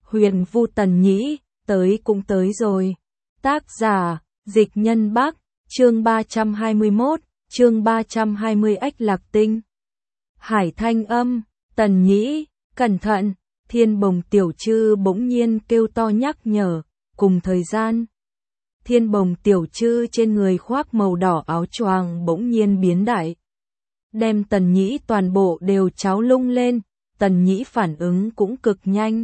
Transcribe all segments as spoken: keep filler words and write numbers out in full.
Huyền Vu Tần Nhĩ, tới cũng tới rồi. Tác giả, Dịch Nhân Bắc, chương ba trăm hai mươi mốt, chương ba trăm hai mươi Ách Lạc Tinh. Hải Thanh Âm, Tần Nhĩ, cẩn thận, Thiên Bồng Tiểu Trư bỗng nhiên kêu to nhắc nhở, cùng thời gian. Thiên Bồng Tiểu Trư trên người khoác màu đỏ áo choàng bỗng nhiên biến đại. Đem Tần Nhĩ toàn bộ đều cháo lung lên, Tần Nhĩ phản ứng cũng cực nhanh.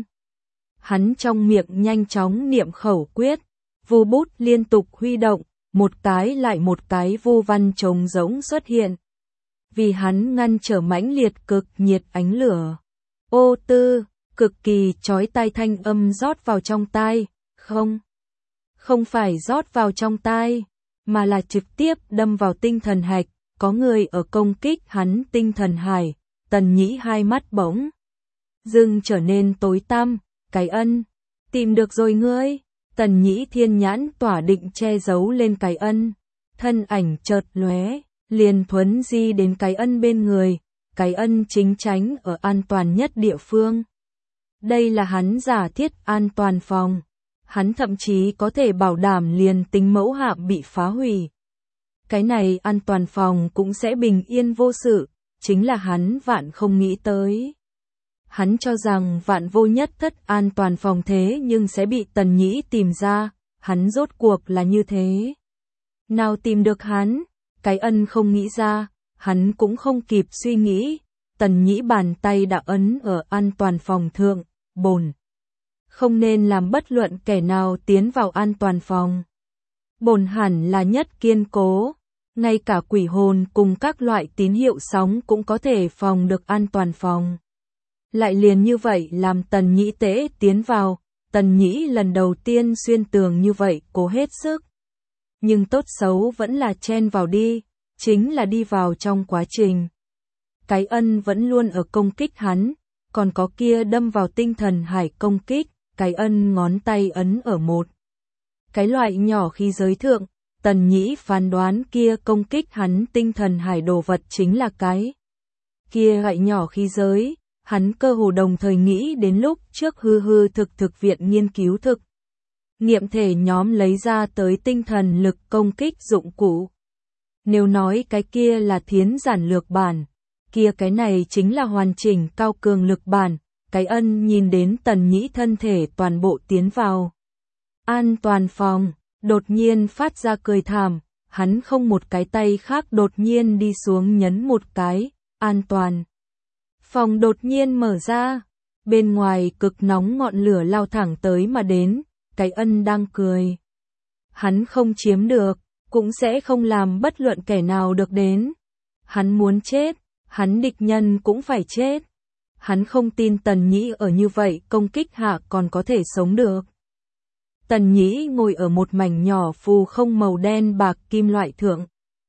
Hắn trong miệng nhanh chóng niệm khẩu quyết, vu bút liên tục huy động, một cái lại một cái vu văn trống rỗng xuất hiện. Vì hắn ngăn trở mãnh liệt cực nhiệt ánh lửa. Ô tư, cực kỳ chói tai thanh âm rót vào trong tai, không. Không phải rót vào trong tai, mà là trực tiếp đâm vào tinh thần hạch, có người ở công kích hắn tinh thần hải. Tần Nhĩ hai mắt bỗng dưng trở nên tối tăm, cái ân, tìm được rồi ngươi. Tần Nhĩ thiên nhãn tỏa định che giấu lên cái ân, thân ảnh chợt lóe, liền thuấn di đến cái ân bên người, cái ân chính tránh ở an toàn nhất địa phương. Đây là hắn giả thiết an toàn phòng, hắn thậm chí có thể bảo đảm liền tính mẫu hạm bị phá hủy. Cái này an toàn phòng cũng sẽ bình yên vô sự, chính là hắn vạn không nghĩ tới. Hắn cho rằng vạn vô nhất thất an toàn phòng thế nhưng sẽ bị Tần Nhĩ tìm ra, hắn rốt cuộc là như thế. Nào tìm được hắn, cái ân không nghĩ ra, hắn cũng không kịp suy nghĩ, Tần Nhĩ bàn tay đã ấn ở an toàn phòng thượng, bổn. Không nên làm bất luận kẻ nào tiến vào an toàn phòng. Bổn hẳn là nhất kiên cố, ngay cả quỷ hồn cùng các loại tín hiệu sóng cũng có thể phòng được an toàn phòng. Lại liền như vậy làm Tần Nhĩ tế tiến vào, Tần Nhĩ lần đầu tiên xuyên tường như vậy cố hết sức. Nhưng tốt xấu vẫn là chen vào đi, chính là đi vào trong quá trình. Cái ân vẫn luôn ở công kích hắn, còn có kia đâm vào tinh thần hải công kích, cái ân ngón tay ấn ở một. Cái loại nhỏ khí giới thượng, Tần Nhĩ phán đoán kia công kích hắn tinh thần hải đồ vật chính là cái. Kia gậy nhỏ khí giới. Hắn cơ hồ đồng thời nghĩ đến lúc trước hư hư thực thực viện nghiên cứu thực. Nghiệm thể nhóm lấy ra tới tinh thần lực công kích dụng cụ. Nếu nói cái kia là thiến giản lược bản, kia cái này chính là hoàn chỉnh cao cường lực bản, cái ân nhìn đến Tần Nhĩ thân thể toàn bộ tiến vào. An toàn phòng, đột nhiên phát ra cười thảm, hắn không một cái tay khác đột nhiên đi xuống nhấn một cái, an toàn. Phòng đột nhiên mở ra, bên ngoài cực nóng ngọn lửa lao thẳng tới mà đến, cái ân đang cười. Hắn không chiếm được, cũng sẽ không làm bất luận kẻ nào được đến. Hắn muốn chết, hắn địch nhân cũng phải chết. Hắn không tin Tần Nhĩ ở như vậy công kích hạ còn có thể sống được. Tần Nhĩ ngồi ở một mảnh nhỏ phù không màu đen bạc kim loại thượng.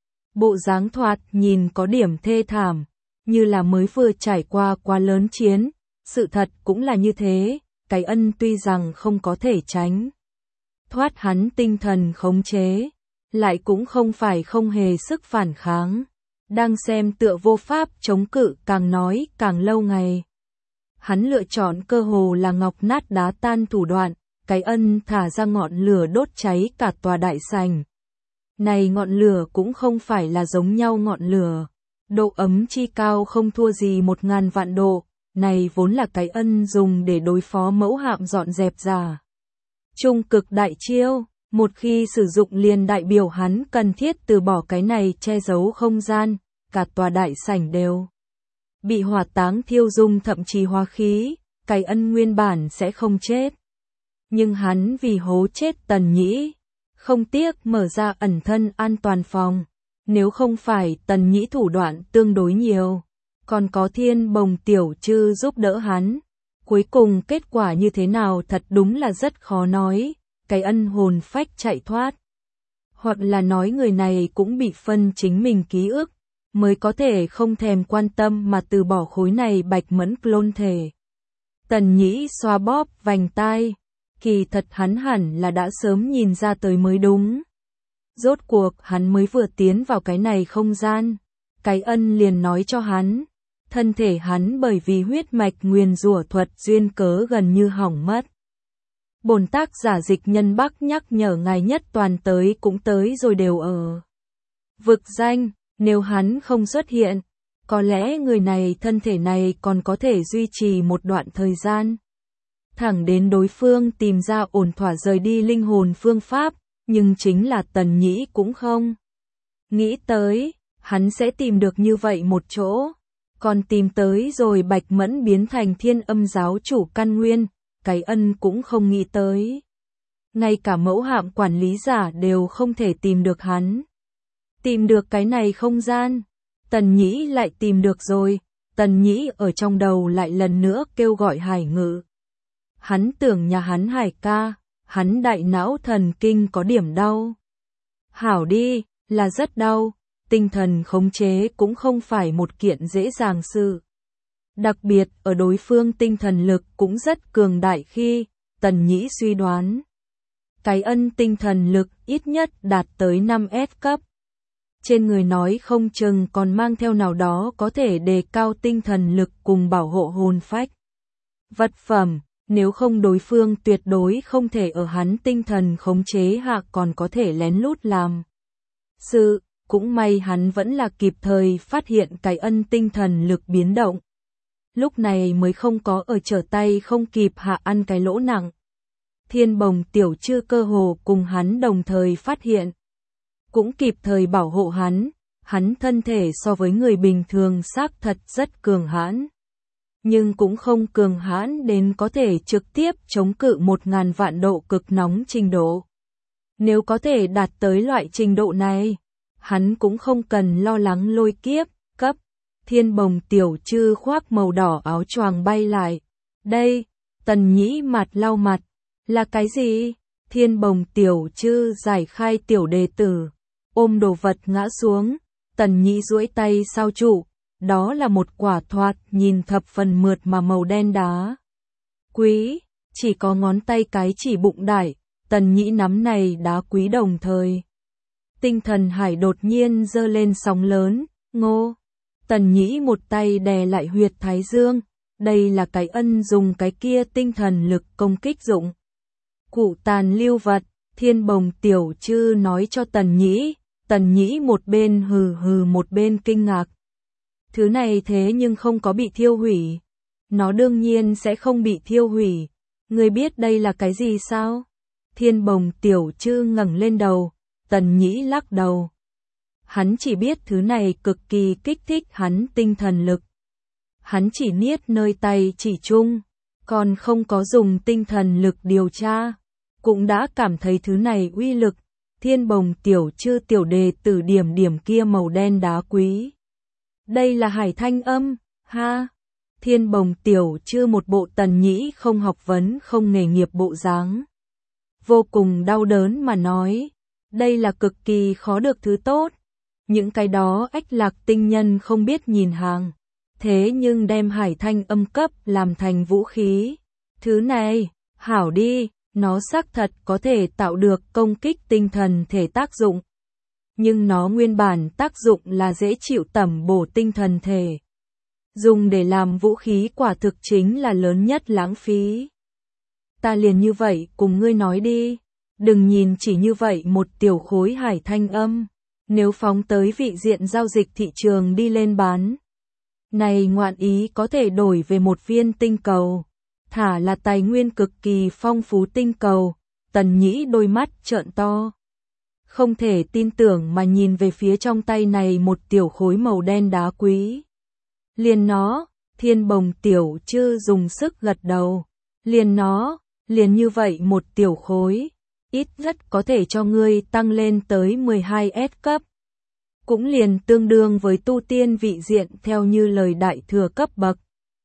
Bộ dáng thoạt nhìn có điểm thê thảm. Như là mới vừa trải qua quá lớn chiến, sự thật cũng là như thế, cái ân tuy rằng không có thể tránh. Thoát hắn tinh thần khống chế, lại cũng không phải không hề sức phản kháng. Đang xem tựa vô pháp chống cự càng nói càng lâu ngày. Hắn lựa chọn cơ hồ là ngọc nát đá tan thủ đoạn, cái ân thả ra ngọn lửa đốt cháy cả tòa đại sảnh. Này ngọn lửa cũng không phải là giống nhau ngọn lửa. Độ ấm chi cao không thua gì một ngàn vạn độ, này vốn là cái ân dùng để đối phó mẫu hạm dọn dẹp giả. Trung cực đại chiêu, một khi sử dụng liền đại biểu hắn cần thiết từ bỏ cái này che giấu không gian, cả tòa đại sảnh đều bị hỏa táng thiêu dung thậm chí hóa khí, cái ân nguyên bản sẽ không chết. Nhưng hắn vì hố chết Tần Nhĩ, không tiếc mở ra ẩn thân an toàn phòng. Nếu không phải Tần Nhĩ thủ đoạn tương đối nhiều, còn có Thiên Bồng Tiểu Trư giúp đỡ hắn, cuối cùng kết quả như thế nào thật đúng là rất khó nói, cái ân hồn phách chạy thoát. Hoặc là nói người này cũng bị phân chính mình ký ức, mới có thể không thèm quan tâm mà từ bỏ khối này bạch mẫn clone thể. Tần Nhĩ xoa bóp vành tai, kỳ thật hắn hẳn là đã sớm nhìn ra tới mới đúng. Rốt cuộc hắn mới vừa tiến vào cái này không gian, cái ân liền nói cho hắn, thân thể hắn bởi vì huyết mạch nguyền rủa thuật duyên cớ gần như hỏng mất. Bổn tác giả Dịch Nhân Bắc nhắc nhở ngài nhất toàn tới cũng tới rồi đều ở vực danh, nếu hắn không xuất hiện, có lẽ người này thân thể này còn có thể duy trì một đoạn thời gian. Thẳng đến đối phương tìm ra ổn thỏa rời đi linh hồn phương pháp, nhưng chính là Tần Nhĩ cũng không nghĩ tới, hắn sẽ tìm được như vậy một chỗ. Còn tìm tới rồi Bạch Mẫn biến thành Thiên Âm giáo chủ căn nguyên, cái ân cũng không nghĩ tới. Ngay cả mẫu hạm quản lý giả đều không thể tìm được hắn. Tìm được cái này không gian, Tần Nhĩ lại tìm được rồi, Tần Nhĩ ở trong đầu lại lần nữa kêu gọi Hải Ngự. Hắn tưởng nhà hắn Hải ca, hắn đại não thần kinh có điểm đau. Hảo đi, là rất đau, tinh thần khống chế cũng không phải một kiện dễ dàng sự. Đặc biệt ở đối phương tinh thần lực cũng rất cường đại khi, Tần Nhĩ suy đoán. Cái ân tinh thần lực ít nhất đạt tới năm S cấp. Trên người nói không chừng còn mang theo nào đó có thể đề cao tinh thần lực cùng bảo hộ hồn phách. Vật phẩm, nếu không đối phương tuyệt đối không thể ở hắn tinh thần khống chế hạ còn có thể lén lút làm. Sự, cũng may hắn vẫn là kịp thời phát hiện cái ân tinh thần lực biến động. Lúc này mới không có ở trở tay không kịp hạ ăn cái lỗ nặng. Thiên Bồng tiểu chư cơ hồ cùng hắn đồng thời phát hiện. Cũng kịp thời bảo hộ hắn, hắn thân thể so với người bình thường xác thật rất cường hãn. Nhưng cũng không cường hãn đến có thể trực tiếp chống cự một ngàn vạn độ cực nóng trình độ. Nếu có thể đạt tới loại trình độ này, hắn cũng không cần lo lắng lôi kiếp, cấp. Thiên Bồng tiểu chư khoác màu đỏ áo choàng bay lại. Đây, Tần Nhĩ mặt lau mặt. Là cái gì? Thiên Bồng tiểu chư giải khai tiểu đề tử. Ôm đồ vật ngã xuống. Tần Nhĩ duỗi tay sao trụ. Đó là một quả thoạt nhìn thập phần mượt mà màu đen đá. Quý, chỉ có ngón tay cái chỉ bụng đại. Tần Nhĩ nắm này đá quý đồng thời. Tinh thần hải đột nhiên dơ lên sóng lớn. Ngô. Tần Nhĩ một tay đè lại huyệt thái dương, đây là cái ân dùng cái kia tinh thần lực công kích dụng. Cụ tàn lưu vật, Thiên Bồng tiểu chư nói cho Tần Nhĩ, Tần Nhĩ một bên hừ hừ một bên kinh ngạc. Thứ này thế nhưng không có bị thiêu hủy. Nó đương nhiên sẽ không bị thiêu hủy. Ngươi biết đây là cái gì sao? Thiên Bồng tiểu chư ngẩng lên đầu, Tần Nhĩ lắc đầu. Hắn chỉ biết thứ này cực kỳ kích thích hắn tinh thần lực. Hắn chỉ niết nơi tay chỉ chung, còn không có dùng tinh thần lực điều tra, cũng đã cảm thấy thứ này uy lực. Thiên Bồng tiểu chư tiểu đề tử điểm điểm kia màu đen đá quý. Đây là hải thanh âm, ha. Thiên Bồng tiểu chư một bộ Tần Nhĩ không học vấn không nghề nghiệp bộ dáng. Vô cùng đau đớn mà nói, đây là cực kỳ khó được thứ tốt. Những cái đó ách lạc tinh nhân không biết nhìn hàng, thế nhưng đem hải thanh âm cấp làm thành vũ khí. Thứ này, hảo đi, nó xác thật có thể tạo được công kích tinh thần thể tác dụng. Nhưng nó nguyên bản tác dụng là dễ chịu tẩm bổ tinh thần thể. Dùng để làm vũ khí quả thực chính là lớn nhất lãng phí. Ta liền như vậy cùng ngươi nói đi, đừng nhìn chỉ như vậy một tiểu khối hải thanh âm. Nếu phóng tới vị diện giao dịch thị trường đi lên bán, này ngoạn ý có thể đổi về một viên tinh cầu, thả là tài nguyên cực kỳ phong phú tinh cầu. Tần Nhĩ đôi mắt trợn to, không thể tin tưởng mà nhìn về phía trong tay này một tiểu khối màu đen đá quý. Liền nó, Thiên Bồng tiểu chư dùng sức gật đầu. Liền nó, liền như vậy một tiểu khối. Ít nhất có thể cho ngươi tăng lên tới mười hai S cấp. Cũng liền tương đương với tu tiên vị diện theo như lời đại thừa cấp bậc.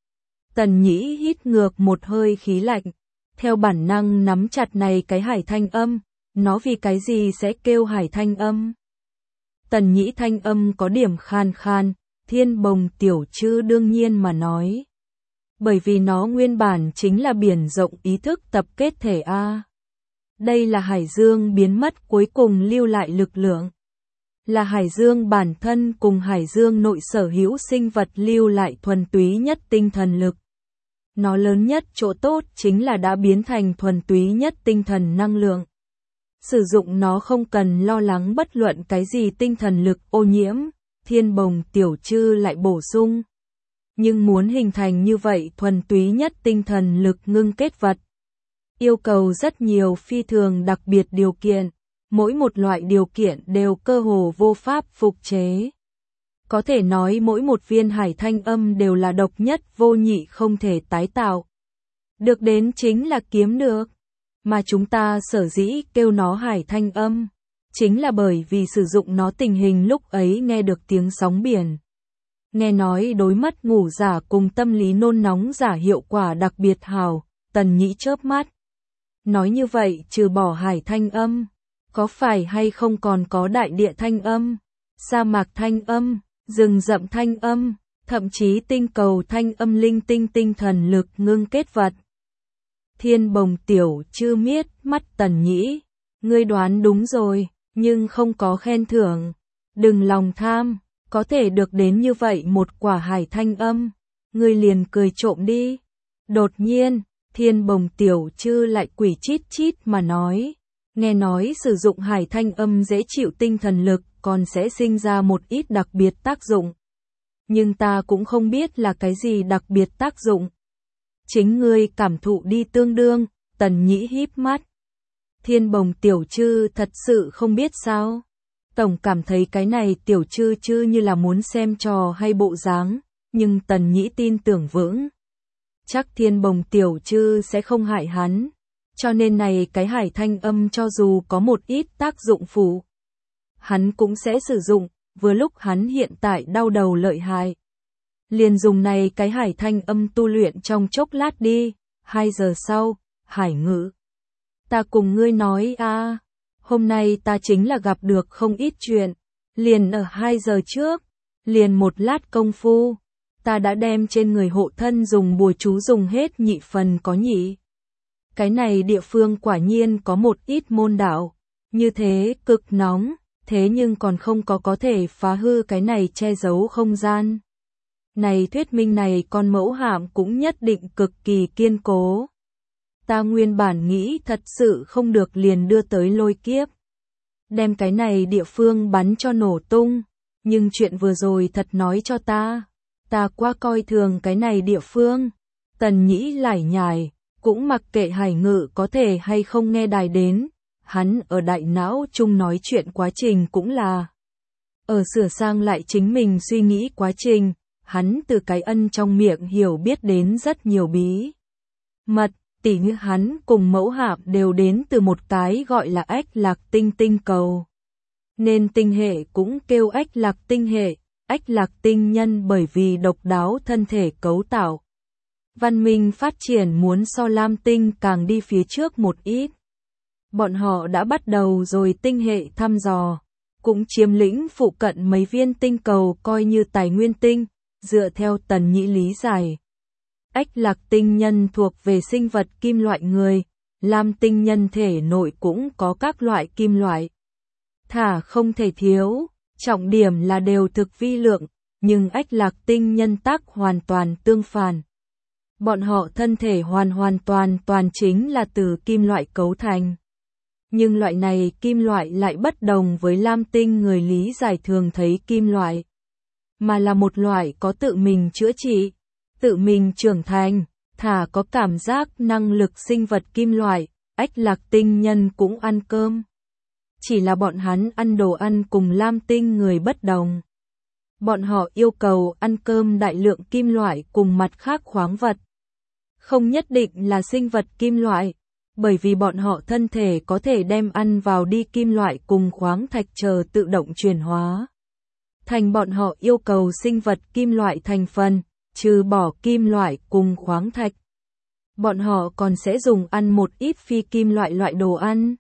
Tần Nhĩ hít ngược một hơi khí lạnh, theo bản năng nắm chặt này cái hải thanh âm, nó vì cái gì sẽ kêu hải thanh âm. Tần Nhĩ thanh âm có điểm khan khan, Thiên Bồng tiểu chư đương nhiên mà nói. Bởi vì nó nguyên bản chính là biển rộng ý thức tập kết thể A. Đây là hải dương biến mất cuối cùng lưu lại lực lượng. Là hải dương bản thân cùng hải dương nội sở hữu sinh vật lưu lại thuần túy nhất tinh thần lực. Nó lớn nhất chỗ tốt chính là đã biến thành thuần túy nhất tinh thần năng lượng. Sử dụng nó không cần lo lắng bất luận cái gì tinh thần lực ô nhiễm, Thiên Bồng Tiểu Trư lại bổ sung. Nhưng muốn hình thành như vậy thuần túy nhất tinh thần lực ngưng kết vật, yêu cầu rất nhiều phi thường đặc biệt điều kiện, mỗi một loại điều kiện đều cơ hồ vô pháp phục chế. Có thể nói mỗi một viên hải thanh âm đều là độc nhất vô nhị không thể tái tạo. Được đến chính là kiếm được. Mà chúng ta sở dĩ kêu nó hải thanh âm, chính là bởi vì sử dụng nó tình hình lúc ấy nghe được tiếng sóng biển. Nghe nói đối mất ngủ giả cùng tâm lý nôn nóng giả hiệu quả đặc biệt hào, Tần Nhĩ chớp mắt. Nói như vậy trừ bỏ hải thanh âm, có phải hay không còn có đại địa thanh âm, sa mạc thanh âm, rừng rậm thanh âm, thậm chí tinh cầu thanh âm linh tinh tinh thần lực ngưng kết vật. Thiên Bồng Tiểu Trư miết mắt Tần Nhĩ, ngươi đoán đúng rồi, nhưng không có khen thưởng. Đừng lòng tham, có thể được đến như vậy một quả hải thanh âm, ngươi liền cười trộm đi. Đột nhiên, Thiên Bồng Tiểu Trư lại quỷ chít chít mà nói, nghe nói sử dụng hải thanh âm dễ chịu tinh thần lực còn sẽ sinh ra một ít đặc biệt tác dụng. Nhưng ta cũng không biết là cái gì đặc biệt tác dụng. Chính ngươi cảm thụ đi tương đương, Tần Nhĩ híp mắt. Thiên Bồng Tiểu Trư thật sự không biết sao. Tổng cảm thấy cái này Tiểu Trư Trư như là muốn xem trò hay bộ dáng, nhưng Tần Nhĩ tin tưởng vững. Chắc Thiên Bồng Tiểu Trư sẽ không hại hắn. Cho nên này cái hải thanh âm cho dù có một ít tác dụng phụ, hắn cũng sẽ sử dụng, vừa lúc hắn hiện tại đau đầu lợi hại. Liền dùng này cái hải thanh âm tu luyện trong chốc lát đi, hai giờ sau, Hải Ngữ. Ta cùng ngươi nói a, à, hôm nay ta chính là gặp được không ít chuyện, liền ở hai giờ trước, liền một lát công phu, ta đã đem trên người hộ thân dùng bùa chú dùng hết nhị phần có nhị. Cái này địa phương quả nhiên có một ít môn đạo, như thế cực nóng, thế nhưng còn không có có thể phá hư cái này che giấu không gian. Này thuyết minh này con mẫu hạm cũng nhất định cực kỳ kiên cố. Ta nguyên bản nghĩ thật sự không được liền đưa tới lôi kiếp. Đem cái này địa phương bắn cho nổ tung, nhưng chuyện vừa rồi thật nói cho ta, ta quá coi thường cái này địa phương. Tần Nhĩ lải nhải, cũng mặc kệ Hải Ngự có thể hay không nghe đài đến, hắn ở đại não chung nói chuyện quá trình cũng là ở sửa sang lại chính mình suy nghĩ quá trình, hắn từ cái ân trong miệng hiểu biết đến rất nhiều bí mật, tỉ như hắn cùng mẫu hạp đều đến từ một cái gọi là ách lạc tinh tinh cầu. Nên tinh hệ cũng kêu ách lạc tinh hệ, ách lạc tinh nhân bởi vì độc đáo thân thể cấu tạo. Văn minh phát triển muốn so Lam tinh càng đi phía trước một ít. Bọn họ đã bắt đầu rồi tinh hệ thăm dò, cũng chiếm lĩnh phụ cận mấy viên tinh cầu coi như tài nguyên tinh, dựa theo Tần Nhĩ lý giải. Ách lạc tinh nhân thuộc về sinh vật kim loại người, Lam tinh nhân thể nội cũng có các loại kim loại. Thả không thể thiếu, trọng điểm là đều thực vi lượng, nhưng ách lạc tinh nhân tác hoàn toàn tương phản. Bọn họ thân thể hoàn hoàn toàn toàn chính là từ kim loại cấu thành. Nhưng loại này kim loại lại bất đồng với Lam tinh người lý giải thường thấy kim loại, mà là một loại có tự mình chữa trị, tự mình trưởng thành, thả có cảm giác năng lực sinh vật kim loại. Ách lạc tinh nhân cũng ăn cơm. Chỉ là bọn hắn ăn đồ ăn cùng Lam tinh người bất đồng. Bọn họ yêu cầu ăn cơm đại lượng kim loại cùng mặt khác khoáng vật. Không nhất định là sinh vật kim loại, bởi vì bọn họ thân thể có thể đem ăn vào đi kim loại cùng khoáng thạch chờ tự động chuyển hóa. Thành bọn họ yêu cầu sinh vật kim loại thành phần, trừ bỏ kim loại cùng khoáng thạch. Bọn họ còn sẽ dùng ăn một ít phi kim loại loại đồ ăn.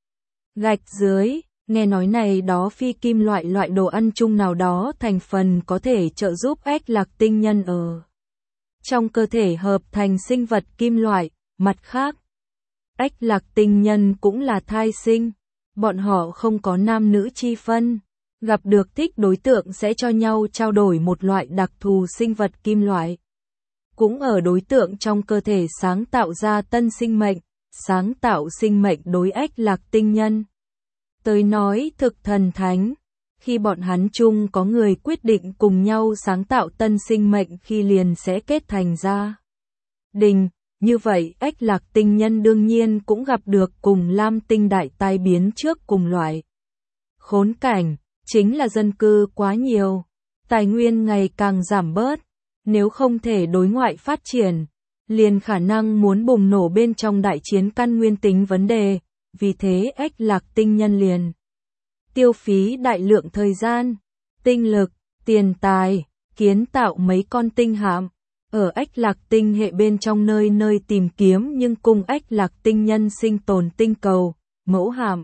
Gạch dưới, nghe nói này đó phi kim loại loại đồ ăn chung nào đó thành phần có thể trợ giúp ách lạc tinh nhân ở trong cơ thể hợp thành sinh vật kim loại. Mặt khác, ách lạc tinh nhân cũng là thai sinh, bọn họ không có nam nữ chi phân, gặp được thích đối tượng sẽ cho nhau trao đổi một loại đặc thù sinh vật kim loại. cũng ở đối tượng trong cơ thể sáng tạo ra tân sinh mệnh, sáng tạo sinh mệnh đối ách lạc tinh nhân. Tới nói thực thần thánh, khi bọn hắn chung có người quyết định cùng nhau sáng tạo tân sinh mệnh khi liền sẽ kết thành gia đình, như vậy ách lạc tinh nhân đương nhiên cũng gặp được cùng lam tinh đại tai biến trước cùng loại. Khốn cảnh, chính là dân cư quá nhiều, tài nguyên ngày càng giảm bớt, nếu không thể đối ngoại phát triển, liền khả năng muốn bùng nổ bên trong đại chiến căn nguyên tính vấn đề, vì thế ách lạc tinh nhân liền tiêu phí đại lượng thời gian, tinh lực, tiền tài, kiến tạo mấy con tinh hạm, ở ách lạc tinh hệ bên trong nơi nơi tìm kiếm nhưng cùng ách lạc tinh nhân sinh tồn tinh cầu, mẫu hạm.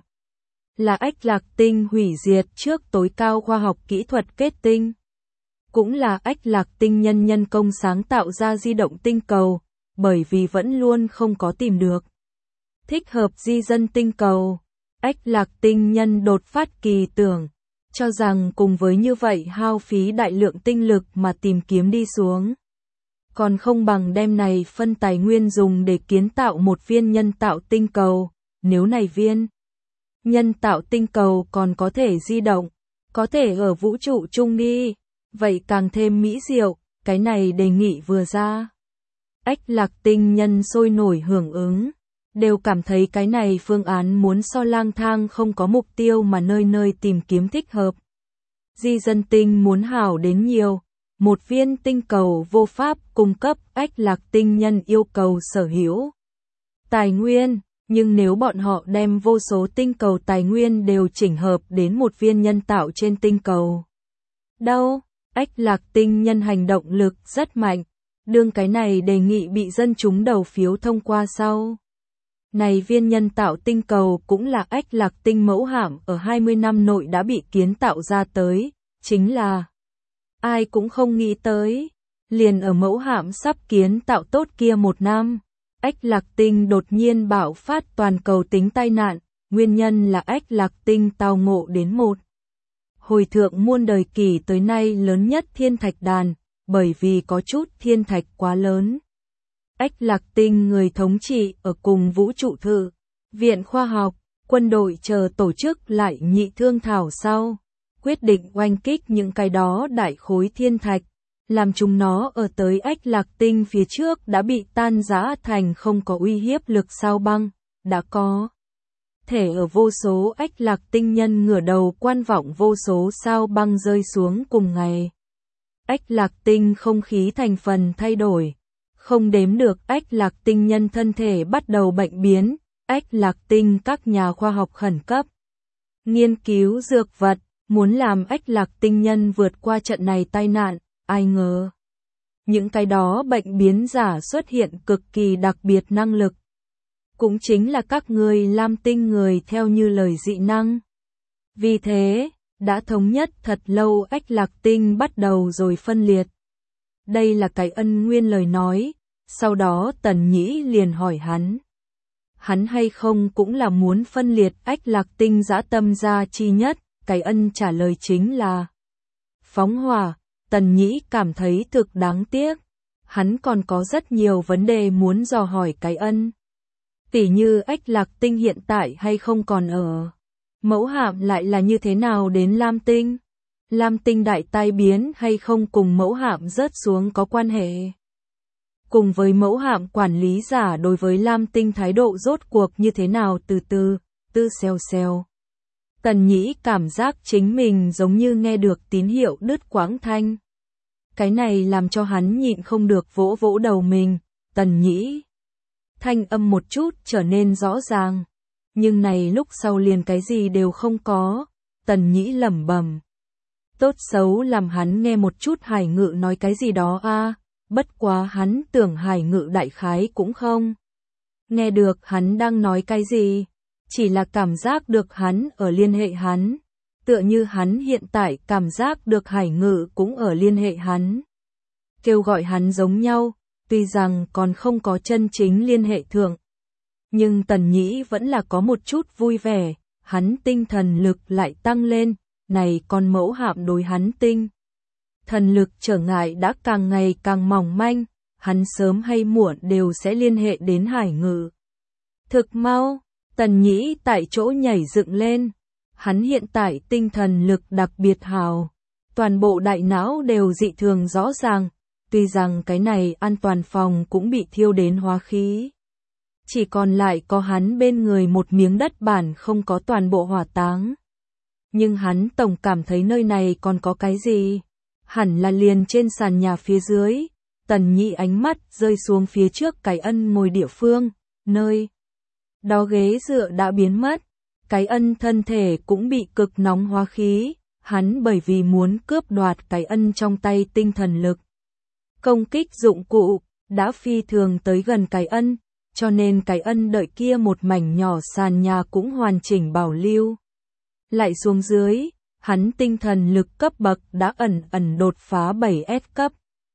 Là ách lạc tinh hủy diệt trước tối cao khoa học kỹ thuật kết tinh. Cũng là ách lạc tinh nhân nhân công sáng tạo ra di động tinh cầu, bởi vì vẫn luôn không có tìm được thích hợp di dân tinh cầu. Ách lạc tinh nhân đột phát kỳ tưởng, cho rằng cùng với như vậy hao phí đại lượng tinh lực mà tìm kiếm đi xuống, còn không bằng đem này phân tài nguyên dùng để kiến tạo một viên nhân tạo tinh cầu, nếu này viên nhân tạo tinh cầu còn có thể di động, có thể ở vũ trụ chung đi, vậy càng thêm mỹ diệu, cái này đề nghị vừa ra. Ách lạc tinh nhân sôi nổi hưởng ứng, đều cảm thấy cái này phương án muốn so lang thang không có mục tiêu mà nơi nơi tìm kiếm thích hợp. Di dân tinh muốn hảo đến nhiều, một viên tinh cầu vô pháp cung cấp ách lạc tinh nhân yêu cầu sở hữu tài nguyên, nhưng nếu bọn họ đem vô số tinh cầu tài nguyên đều chỉnh hợp đến một viên nhân tạo trên tinh cầu. Đâu, ách lạc tinh nhân hành động lực rất mạnh, đương cái này đề nghị bị dân chúng đầu phiếu thông qua sau. Này viên nhân tạo tinh cầu cũng là ách lạc tinh mẫu hạm ở hai mươi năm nội đã bị kiến tạo ra tới, chính là ai cũng không nghĩ tới, liền ở mẫu hạm sắp kiến tạo tốt kia một năm, ách lạc tinh đột nhiên bạo phát toàn cầu tính tai nạn, nguyên nhân là ách lạc tinh tao ngộ đến một hồi thượng muôn đời kỳ tới nay lớn nhất thiên thạch đàn, bởi vì có chút thiên thạch quá lớn. Ách lạc tinh người thống trị ở cùng vũ trụ thư, viện khoa học, quân đội chờ tổ chức lại nhị thương thảo sau, quyết định oanh kích những cái đó đại khối thiên thạch, làm chúng nó ở tới ách lạc tinh phía trước đã bị tan rã thành không có uy hiếp lực sao băng, đã có thể ở vô số ách lạc tinh nhân ngửa đầu quan vọng vô số sao băng rơi xuống cùng ngày. Ách lạc tinh không khí thành phần thay đổi, không đếm được ách lạc tinh nhân thân thể bắt đầu bệnh biến, ách lạc tinh các nhà khoa học khẩn cấp nghiên cứu dược vật, muốn làm ách lạc tinh nhân vượt qua trận này tai nạn, ai ngờ. Những cái đó bệnh biến giả xuất hiện cực kỳ đặc biệt năng lực. Cũng chính là các người lam tinh người theo như lời dị năng. Vì thế, đã thống nhất thật lâu ách lạc tinh bắt đầu rồi phân liệt. Đây là cái ân nguyên lời nói, sau đó Tần Nhĩ liền hỏi hắn. Hắn hay không cũng là muốn phân liệt ách lạc tinh dã tâm ra chi nhất, cái ân trả lời chính là phóng hỏa. Tần Nhĩ cảm thấy thực đáng tiếc, hắn còn có rất nhiều vấn đề muốn dò hỏi cái ân. Tỉ như ách lạc tinh hiện tại hay không còn ở. Mẫu hạm lại là như thế nào đến Lam tinh? Lam tinh đại tai biến hay không cùng mẫu hạm rớt xuống có quan hệ? Cùng với mẫu hạm quản lý giả đối với Lam tinh thái độ rốt cuộc như thế nào từ từ, tư xèo xèo. Tần Nhĩ cảm giác chính mình giống như nghe được tín hiệu đứt quãng thanh. Cái này làm cho hắn nhịn không được vỗ vỗ đầu mình, Tần Nhĩ. Thanh âm một chút trở nên rõ ràng. Nhưng này lúc sau liền cái gì đều không có, Tần Nhĩ lẩm bẩm. Tốt xấu làm hắn nghe một chút Hải Ngự nói cái gì đó a, bất quá hắn tưởng Hải Ngự đại khái cũng không nghe được hắn đang nói cái gì, chỉ là cảm giác được hắn ở liên hệ hắn, tựa như hắn hiện tại cảm giác được Hải Ngự cũng ở liên hệ hắn. Kêu gọi hắn giống nhau, tuy rằng còn không có chân chính liên hệ thượng. Nhưng Tần Nhĩ vẫn là có một chút vui vẻ, hắn tinh thần lực lại tăng lên, này con mẫu hạm đối hắn tinh. Thần lực trở ngại đã càng ngày càng mỏng manh, hắn sớm hay muộn đều sẽ liên hệ đến Hải Ngự. Thực mau, Tần Nhĩ tại chỗ nhảy dựng lên. Hắn hiện tại tinh thần lực đặc biệt hào. Toàn bộ đại não đều dị thường rõ ràng. Tuy rằng cái này an toàn phòng cũng bị thiêu đến hóa khí. Chỉ còn lại có hắn bên người một miếng đất bản không có toàn bộ hỏa táng. Nhưng hắn tổng cảm thấy nơi này còn có cái gì. Hẳn là liền trên sàn nhà phía dưới. Tần Nhĩ ánh mắt rơi xuống phía trước cái ân ngồi địa phương, nơi đó ghế dựa đã biến mất. Cái ân thân thể cũng bị cực nóng hóa khí. Hắn bởi vì muốn cướp đoạt cái ân trong tay tinh thần lực. Công kích dụng cụ, đã phi thường tới gần cái ân, cho nên cái ân đợi kia một mảnh nhỏ sàn nhà cũng hoàn chỉnh bảo lưu. Lại xuống dưới, hắn tinh thần lực cấp bậc đã ẩn ẩn đột phá bảy S cấp.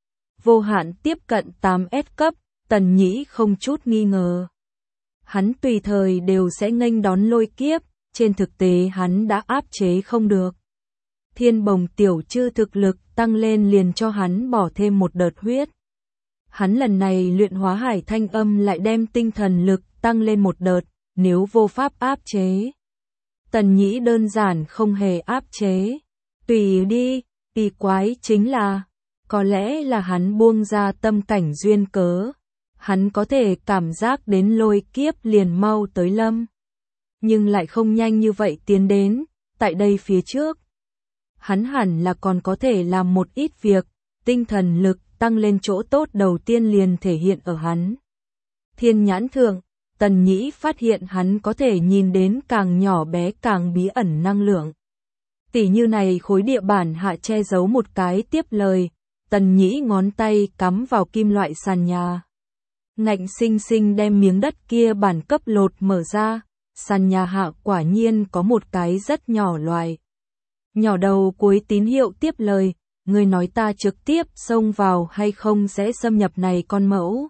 Vô hạn tiếp cận tám S cấp, Tần Nhĩ không chút nghi ngờ. Hắn tùy thời đều sẽ nghênh đón lôi kiếp, trên thực tế hắn đã áp chế không được. Thiên bồng tiểu chư thực lực tăng lên liền cho hắn bỏ thêm một đợt huyết. Hắn lần này luyện hóa hải thanh âm lại đem tinh thần lực tăng lên một đợt, nếu vô pháp áp chế. Tần Nhĩ đơn giản không hề áp chế. Tùy đi, kỳ quái chính là, có lẽ là hắn buông ra tâm cảnh duyên cớ. Hắn có thể cảm giác đến lôi kiếp liền mau tới lâm. Nhưng lại không nhanh như vậy tiến đến, tại đây phía trước. Hắn hẳn là còn có thể làm một ít việc, tinh thần lực tăng lên chỗ tốt đầu tiên liền thể hiện ở hắn. Thiên nhãn thượng, Tần Nhĩ phát hiện hắn có thể nhìn đến càng nhỏ bé càng bí ẩn năng lượng. Tỉ như này khối địa bản hạ che giấu một cái tiếp lời, Tần Nhĩ ngón tay cắm vào kim loại sàn nhà. Ngạnh sinh sinh đem miếng đất kia bản cấp lột mở ra, sàn nhà hạ quả nhiên có một cái rất nhỏ loại. Nhỏ đầu cuối tín hiệu tiếp lời, người nói ta trực tiếp xông vào hay không sẽ xâm nhập này con mẫu.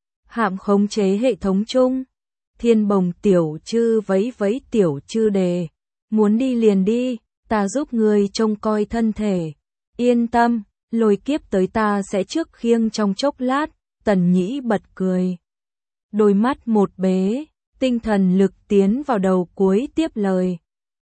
Hạm khống chế hệ thống chung. Thiên bồng tiểu chư vẫy vẫy tiểu chư đề. Muốn đi liền đi, ta giúp người trông coi thân thể. Yên tâm, lôi kiếp tới ta sẽ trước khiêng trong chốc lát. Tần Nhĩ bật cười. Đôi mắt một bế, tinh thần lực tiến vào đầu cuối tiếp lời.